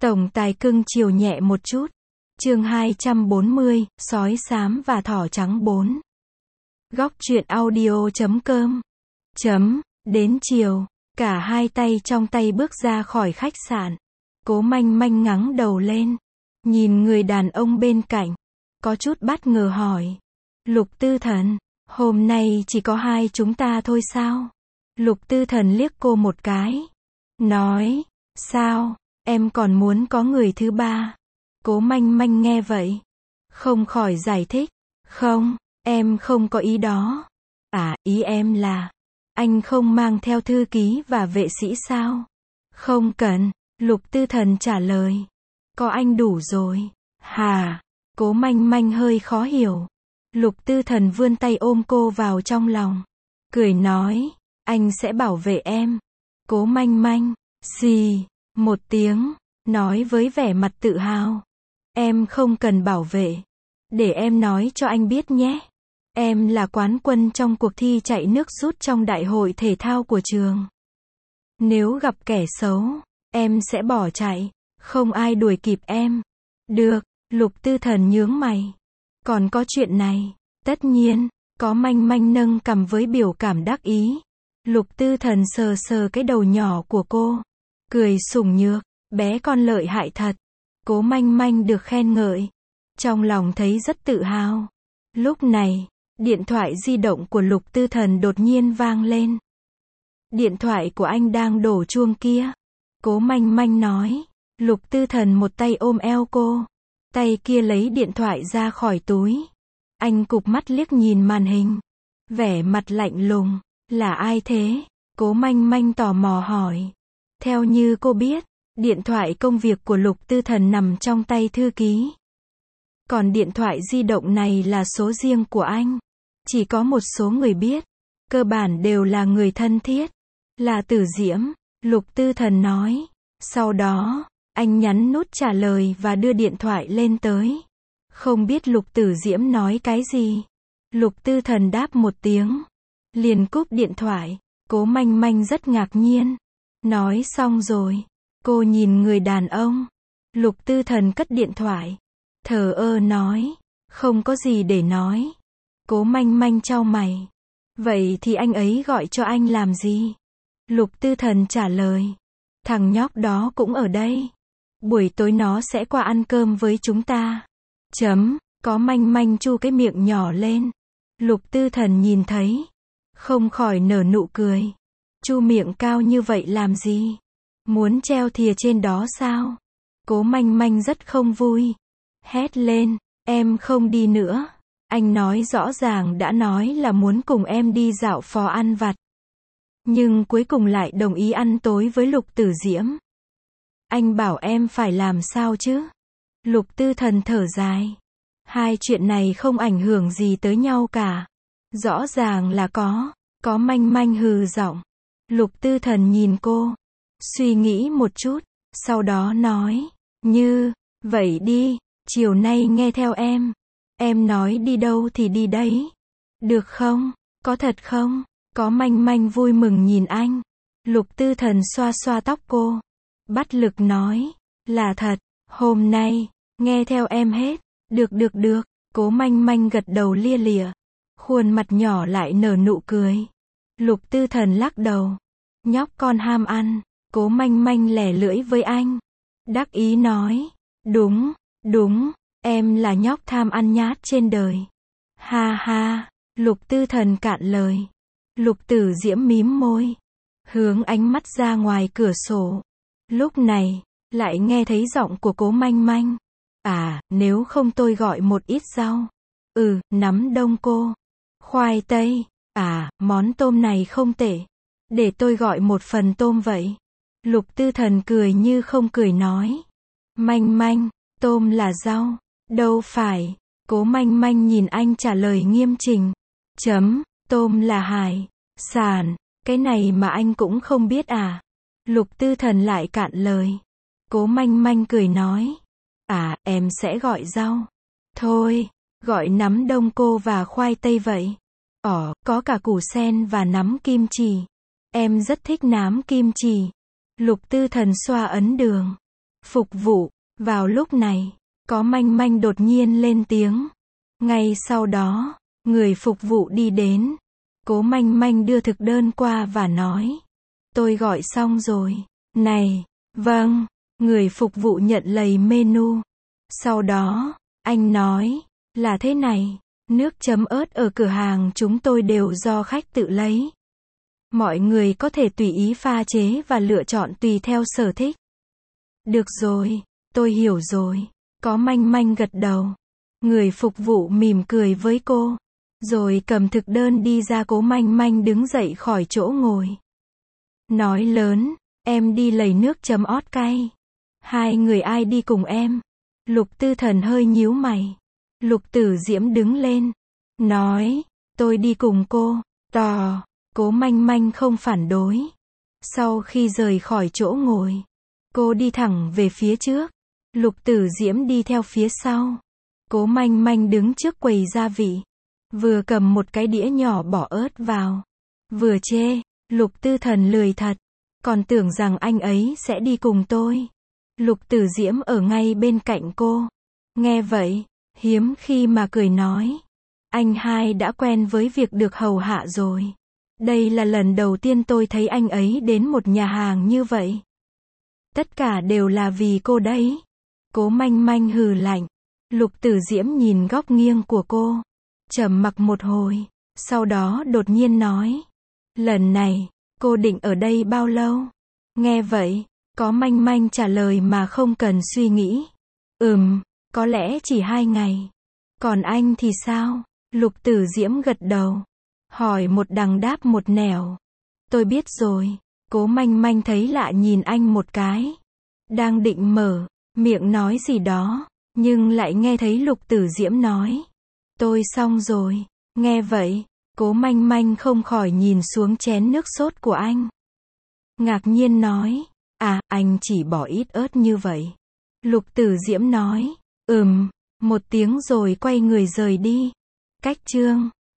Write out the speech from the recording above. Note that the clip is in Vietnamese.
Tổng tài cưng chiều nhẹ một chút. Chương 240, sói xám và thỏ trắng 4. Góc truyện audio.com. Đến chiều, cả hai tay trong tay bước ra khỏi khách sạn. Cố Manh Manh ngẩng đầu lên, nhìn người đàn ông bên cạnh, có chút bất ngờ hỏi. Lục Tư Thần, hôm nay chỉ có hai chúng ta thôi sao? Lục Tư Thần liếc cô một cái, nói, sao, em còn muốn có người thứ ba? Cố Manh Manh nghe vậy, không khỏi giải thích, không, em không có ý đó. À, ý em là, anh không mang theo thư ký và vệ sĩ sao? Không cần, Lục Tư Thần trả lời. Có anh đủ rồi. Hả? Cố Manh Manh hơi khó hiểu. Lục Tư Thần vươn tay ôm cô vào trong lòng, cười nói, anh sẽ bảo vệ em. Cố Manh Manh, xì, một tiếng, nói với vẻ mặt tự hào. Em không cần bảo vệ. Để em nói cho anh biết nhé. Em là quán quân trong cuộc thi chạy nước rút trong đại hội thể thao của trường. Nếu gặp kẻ xấu, em sẽ bỏ chạy, không ai đuổi kịp em. Được, Lục Tư Thần nhướng mày. Còn có chuyện này, tất nhiên, có Manh Manh nâng cằm với biểu cảm đắc ý. Lục Tư Thần sờ sờ cái đầu nhỏ của cô, cười sủng nhược, bé con lợi hại thật. Cố Manh Manh được khen ngợi, trong lòng thấy rất tự hào. Lúc này, điện thoại di động của Lục Tư Thần đột nhiên vang lên. Điện thoại của anh đang đổ chuông kia. Cố Manh Manh nói. Lục Tư Thần một tay ôm eo cô, tay kia lấy điện thoại ra khỏi túi. Anh cụp mắt liếc nhìn màn hình, vẻ mặt lạnh lùng. Là ai thế? Cố Manh Manh tò mò hỏi. Theo như cô biết, điện thoại công việc của Lục Tư Thần nằm trong tay thư ký. Còn điện thoại di động này là số riêng của anh. Chỉ có một số người biết. Cơ bản đều là người thân thiết. Là Tử Diễm, Lục Tư Thần nói. Sau đó, anh nhấn nút trả lời và đưa điện thoại lên tới. Không biết Lục Tử Diễm nói cái gì. Lục Tư Thần đáp một tiếng, liền cúp điện thoại. Cố Manh Manh rất ngạc nhiên. Nói xong rồi, cô nhìn người đàn ông. Lục Tư Thần cất điện thoại, thờ ơ nói, không có gì để nói. Cố Manh Manh chau mày. Vậy thì anh ấy gọi cho anh làm gì? Lục Tư Thần trả lời, thằng nhóc đó cũng ở đây. Buổi tối nó sẽ qua ăn cơm với chúng ta. Có Manh Manh chu cái miệng nhỏ lên. Lục Tư Thần nhìn thấy, không khỏi nở nụ cười. Chu miệng cao như vậy làm gì? Muốn treo thìa trên đó sao? Cố Manh Manh rất không vui. Hét lên, em không đi nữa. Anh nói rõ ràng đã nói là muốn cùng em đi dạo phố ăn vặt. Nhưng cuối cùng lại đồng ý ăn tối với Lục Tử Diễm. Anh bảo em phải làm sao chứ? Lục Tư Thần thở dài. Hai chuyện này không ảnh hưởng gì tới nhau cả. Rõ ràng là có Manh Manh hừ giọng. Lục Tư Thần nhìn cô, suy nghĩ một chút, sau đó nói, như, vậy đi, chiều nay nghe theo em nói đi đâu thì đi đấy. Được không? Có thật không? Có Manh Manh vui mừng nhìn anh. Lục Tư Thần xoa xoa tóc cô, bắt lực nói, là thật, hôm nay, nghe theo em hết. Được, Cố Manh Manh gật đầu lia lịa, khuôn mặt nhỏ lại nở nụ cười. Lục Tư Thần lắc đầu, nhóc con ham ăn. Cố Manh Manh lẻ lưỡi với anh, đắc ý nói, đúng, em là nhóc tham ăn nhát trên đời. Ha ha, Lục Tư Thần cạn lời. Lục Tử Diễm mím môi, hướng ánh mắt ra ngoài cửa sổ. Lúc này, lại nghe thấy giọng của Cố Manh Manh. À, nếu không tôi gọi một ít rau. Nấm đông cô, khoai tây. À, món tôm này không tệ. Để tôi gọi một phần tôm vậy. Lục Tư Thần cười như không cười nói. Manh Manh, tôm là rau. Đâu phải. Cố Manh Manh nhìn anh trả lời nghiêm chỉnh. Tôm là hải sản. Cái này mà anh cũng không biết à? Lục Tư Thần lại cạn lời. Cố Manh Manh cười nói. À, em sẽ gọi rau. Thôi, gọi nấm đông cô và khoai tây vậy. Có cả củ sen và nấm kim chỉ. Em rất thích nấm kim chỉ. Lục Tư Thần xoa ấn đường. Phục vụ. Vào lúc này, có manh manh đột nhiên lên tiếng. Ngay sau đó, người phục vụ đi đến. Cố manh manh đưa thực đơn qua và nói. Tôi gọi xong rồi. Này, vâng, người phục vụ nhận lấy menu. Sau đó, anh nói, là thế này, nước chấm ớt ở cửa hàng chúng tôi đều do khách tự lấy. Mọi người có thể tùy ý pha chế và lựa chọn tùy theo sở thích. Được rồi, tôi hiểu rồi. Có manh manh gật đầu. Người phục vụ mỉm cười với cô. Rồi cầm thực đơn đi ra. Cố manh manh đứng dậy khỏi chỗ ngồi. Nói lớn, em đi lấy nước chấm ớt cay. Hai người ai đi cùng em? Lục Tư Thần hơi nhíu mày. Lục Tử Diễm đứng lên. Nói, tôi đi cùng cô. Cố manh manh không phản đối. Sau khi rời khỏi chỗ ngồi, cô đi thẳng về phía trước. Lục Tử Diễm đi theo phía sau. Cố manh manh đứng trước quầy gia vị. Vừa cầm một cái đĩa nhỏ bỏ ớt vào. Vừa chê, Lục Tư Thần lười thật. Còn tưởng rằng anh ấy sẽ đi cùng tôi. Lục Tử Diễm ở ngay bên cạnh cô. Nghe vậy, hiếm khi mà cười nói. Anh hai đã quen với việc được hầu hạ rồi. Đây là lần đầu tiên tôi thấy anh ấy đến một nhà hàng như vậy. Tất cả đều là vì cô đấy. Cố manh manh hừ lạnh. Lục Tử Diễm nhìn góc nghiêng của cô. Trầm mặc một hồi. Sau đó đột nhiên nói. Lần này, cô định ở đây bao lâu? Nghe vậy, có manh manh trả lời mà không cần suy nghĩ. Có lẽ chỉ 2 ngày. Còn anh thì sao? Lục Tử Diễm gật đầu. Hỏi một đằng đáp một nẻo. Tôi biết rồi. Cố manh manh thấy lạ nhìn anh một cái. Đang định mở miệng nói gì đó, nhưng lại nghe thấy Lục Tử Diễm nói. Tôi xong rồi. Nghe vậy, cố manh manh không khỏi nhìn xuống chén nước sốt của anh. Ngạc nhiên nói. À, anh chỉ bỏ ít ớt như vậy. Lục Tử Diễm nói. Một tiếng rồi quay người rời đi. Cách chương